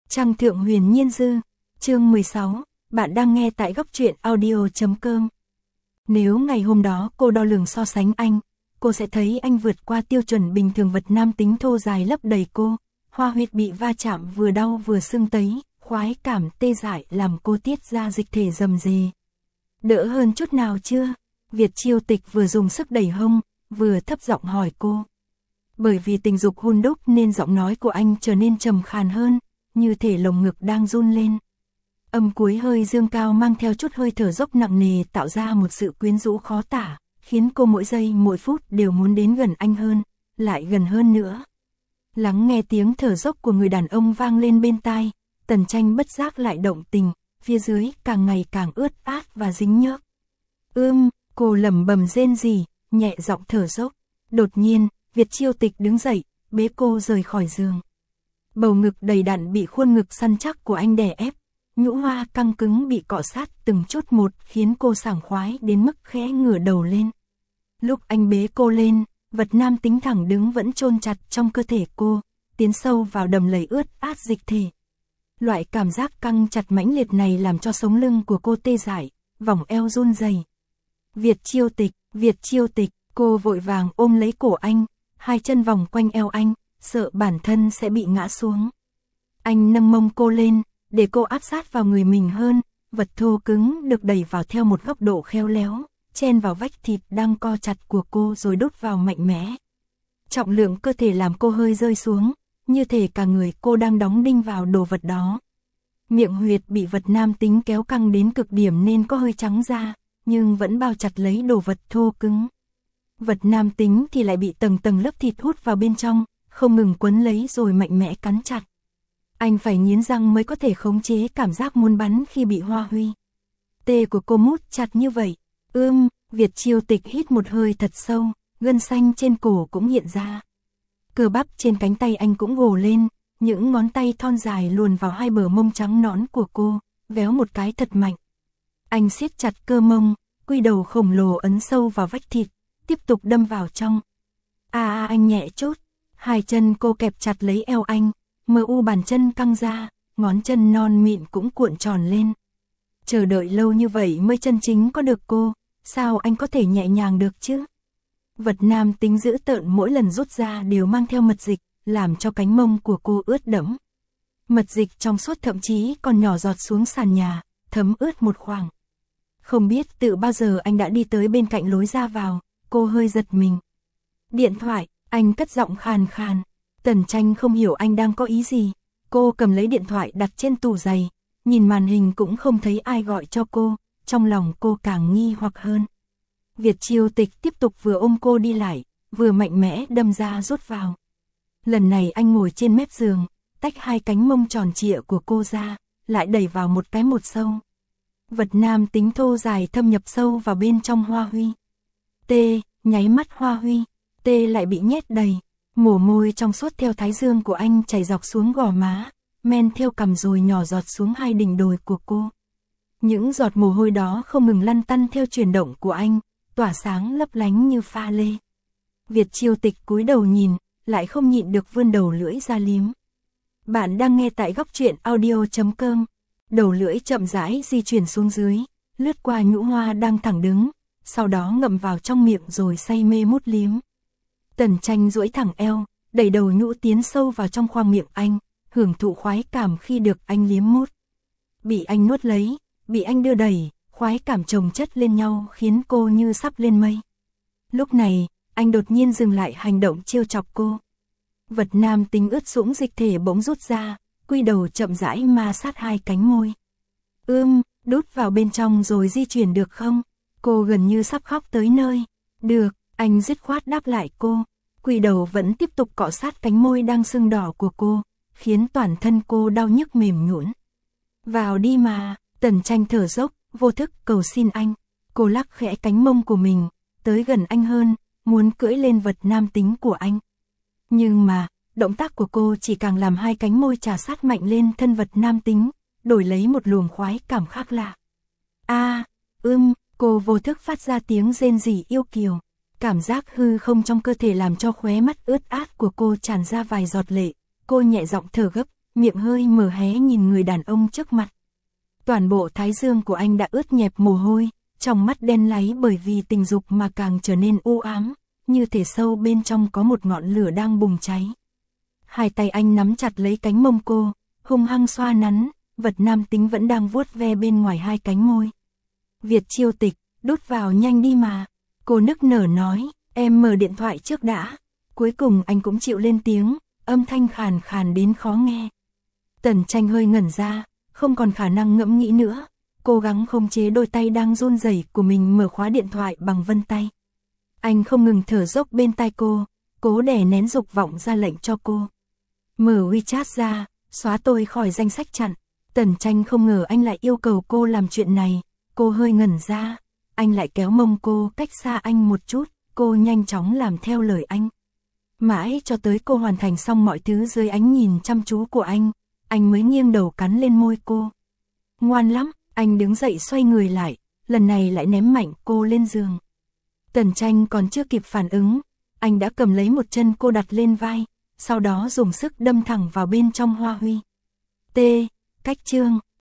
Trăng Thượng Huyền Nhiên Dư, chương 16, bạn đang nghe tại góc truyện audio.com. Nếu ngày hôm đó cô đo lường so sánh anh, cô sẽ thấy anh vượt qua tiêu chuẩn bình thường, vật nam tính thô dài lấp đầy cô, hoa huyệt bị va chạm vừa đau vừa sưng tấy, khoái cảm tê dại làm cô tiết ra dịch thể rầm rề. Đỡ hơn chút nào chưa? Việt Chiêu Tịch vừa dùng sức đẩy hông, vừa thấp giọng hỏi cô. Bởi vì tình dục hun đúc nên giọng nói của anh trở nên trầm khàn hơn, như thể lồng ngực đang run lên. Âm cuối hơi dương cao mang theo chút hơi thở dốc nặng nề, tạo ra một sự quyến rũ khó tả, khiến cô mỗi giây mỗi phút đều muốn đến gần anh hơn, lại gần hơn nữa. Lắng nghe tiếng thở dốc của người đàn ông vang lên bên tai, Tần Tranh bất giác lại động tình, phía dưới càng ngày càng ướt át và dính nhớp. Cô lẩm bẩm rên rỉ, nhẹ giọng thở dốc. Đột nhiên, Việt Chiêu Tịch đứng dậy, bế cô rời khỏi giường. Bầu ngực đầy đặn bị khuôn ngực săn chắc của anh đè ép, nhũ hoa căng cứng bị cọ sát từng chút một, khiến cô sảng khoái đến mức khẽ ngửa đầu lên. Lúc anh bế cô lên, vật nam tính thẳng đứng vẫn chôn chặt trong cơ thể cô, tiến sâu vào đầm lầy ướt át dịch thể. Loại cảm giác căng chặt mãnh liệt này làm cho sống lưng của cô tê dại, vòng eo run rẩy. Việt Chiêu Tịch, cô vội vàng ôm lấy cổ anh, hai chân vòng quanh eo anh, sợ bản thân sẽ bị ngã xuống. Anh nâng mông cô lên, để cô áp sát vào người mình hơn, vật thô cứng được đẩy vào theo một góc độ khéo léo, chen vào vách thịt đang co chặt của cô rồi đút vào mạnh mẽ. Trọng lượng cơ thể làm cô hơi rơi xuống, như thể cả người cô đang đóng đinh vào đồ vật đó. Miệng huyệt bị vật nam tính kéo căng đến cực điểm nên có hơi trắng ra, nhưng vẫn bao chặt lấy đồ vật thô cứng. Vật nam tính thì lại bị tầng tầng lớp thịt hút vào bên trong, không ngừng quấn lấy rồi mạnh mẽ cắn chặt. Anh phải nghiến răng mới có thể khống chế cảm giác muốn bắn khi bị hoa huy. Tê của cô mút chặt như vậy. Việt Chiêu Tịch hít một hơi thật sâu, gân xanh trên cổ cũng hiện ra. Cơ bắp trên cánh tay anh cũng gồ lên, những ngón tay thon dài luồn vào hai bờ mông trắng nõn của cô, véo một cái thật mạnh. Anh siết chặt cơ mông, quy đầu khổng lồ ấn sâu vào vách thịt, tiếp tục đâm vào trong. Anh nhẹ chút, hai chân cô kẹp chặt lấy eo anh, mờ u bàn chân căng ra, ngón chân non mịn cũng cuộn tròn lên. Chờ đợi lâu như vậy mới chân chính có được cô, sao anh có thể nhẹ nhàng được chứ? Vật nam tính dữ tợn mỗi lần rút ra đều mang theo mật dịch, làm cho cánh mông của cô ướt đẫm. Mật dịch trong suốt thậm chí còn nhỏ giọt xuống sàn nhà, thấm ướt một khoảng. Không biết từ bao giờ anh đã đi tới bên cạnh lối ra vào, cô hơi giật mình. Điện thoại, anh cất giọng khàn khàn. Tần Tranh không hiểu anh đang có ý gì. Cô cầm lấy điện thoại đặt trên tủ giày, nhìn màn hình cũng không thấy ai gọi cho cô, trong lòng cô càng nghi hoặc hơn. Việt Chiêu Tịch tiếp tục vừa ôm cô đi lại, vừa mạnh mẽ đâm ra rút vào. Lần này anh ngồi trên mép giường, tách hai cánh mông tròn trịa của cô ra, lại đẩy vào một cái một sâu. Vật nam tính thô dài thâm nhập sâu vào bên trong hoa huy. Nháy mắt hoa huy, lại bị nhét đầy. Mồ môi trong suốt theo thái dương của anh chảy dọc xuống gò má, men theo cằm rồi nhỏ giọt xuống hai đỉnh đồi của cô. Những giọt mồ hôi đó không ngừng lăn tăn theo chuyển động của anh, tỏa sáng lấp lánh như pha lê. Việt Chiêu Tịch cúi đầu nhìn, lại không nhịn được vươn đầu lưỡi ra liếm. Bạn đang nghe tại góc truyện audio.com. Đầu lưỡi chậm rãi di chuyển xuống dưới, lướt qua nhũ hoa đang thẳng đứng, sau đó ngậm vào trong miệng rồi say mê mút liếm. Tần Tranh duỗi thẳng eo, đẩy đầu nhũ tiến sâu vào trong khoang miệng anh, hưởng thụ khoái cảm khi được anh liếm mút. Bị anh nuốt lấy, bị anh đưa đẩy, khoái cảm chồng chất lên nhau khiến cô như sắp lên mây. Lúc này, anh đột nhiên dừng lại hành động trêu chọc cô. Vật nam tính ướt sũng dịch thể bỗng rút ra, quy đầu chậm rãi ma sát hai cánh môi. Đút vào bên trong rồi di chuyển được không? Cô gần như sắp khóc tới nơi. Được, anh dứt khoát đáp lại cô. Quy đầu vẫn tiếp tục cọ sát cánh môi đang sưng đỏ của cô, khiến toàn thân cô đau nhức mềm nhũn. Vào đi mà, Tần Tranh thở dốc, vô thức cầu xin anh. Cô lắc khẽ cánh mông của mình, tới gần anh hơn, muốn cưỡi lên vật nam tính của anh. Nhưng mà, động tác của cô chỉ càng làm hai cánh môi chà sát mạnh lên thân vật nam tính, đổi lấy một luồng khoái cảm khác lạ. Cô vô thức phát ra tiếng rên rỉ yêu kiều. Cảm giác hư không trong cơ thể làm cho khóe mắt ướt át của cô tràn ra vài giọt lệ. Cô nhẹ giọng thở gấp, miệng hơi mở hé nhìn người đàn ông trước mặt. Toàn bộ thái dương của anh đã ướt nhẹp mồ hôi, trong mắt đen láy bởi vì tình dục mà càng trở nên u ám, như thể sâu bên trong có một ngọn lửa đang bùng cháy. Hai tay anh nắm chặt lấy cánh mông cô, hung hăng xoa nắn, vật nam tính vẫn đang vuốt ve bên ngoài hai cánh môi. Việt Chiêu Tịch, đút vào nhanh đi mà. Cô nức nở nói, em mở điện thoại trước đã. Cuối cùng anh cũng chịu lên tiếng, âm thanh khàn khàn đến khó nghe. Tần Tranh hơi ngẩn ra, không còn khả năng ngẫm nghĩ nữa. Cố gắng khống chế đôi tay đang run rẩy của mình mở khóa điện thoại bằng vân tay. Anh không ngừng thở dốc bên tai cô, cố đè nén dục vọng ra lệnh cho cô. Mở WeChat ra, xóa tôi khỏi danh sách chặn. Tần Tranh không ngờ anh lại yêu cầu cô làm chuyện này, cô hơi ngẩn ra. Anh lại kéo mông cô cách xa anh một chút, cô nhanh chóng làm theo lời anh. Mãi cho tới cô hoàn thành xong mọi thứ dưới ánh nhìn chăm chú của anh mới nghiêng đầu cắn lên môi cô. Ngoan lắm, anh đứng dậy xoay người lại, lần này lại ném mạnh cô lên giường. Tần Tranh còn chưa kịp phản ứng, anh đã cầm lấy một chân cô đặt lên vai, sau đó dùng sức đâm thẳng vào bên trong hoa huy. Cách chương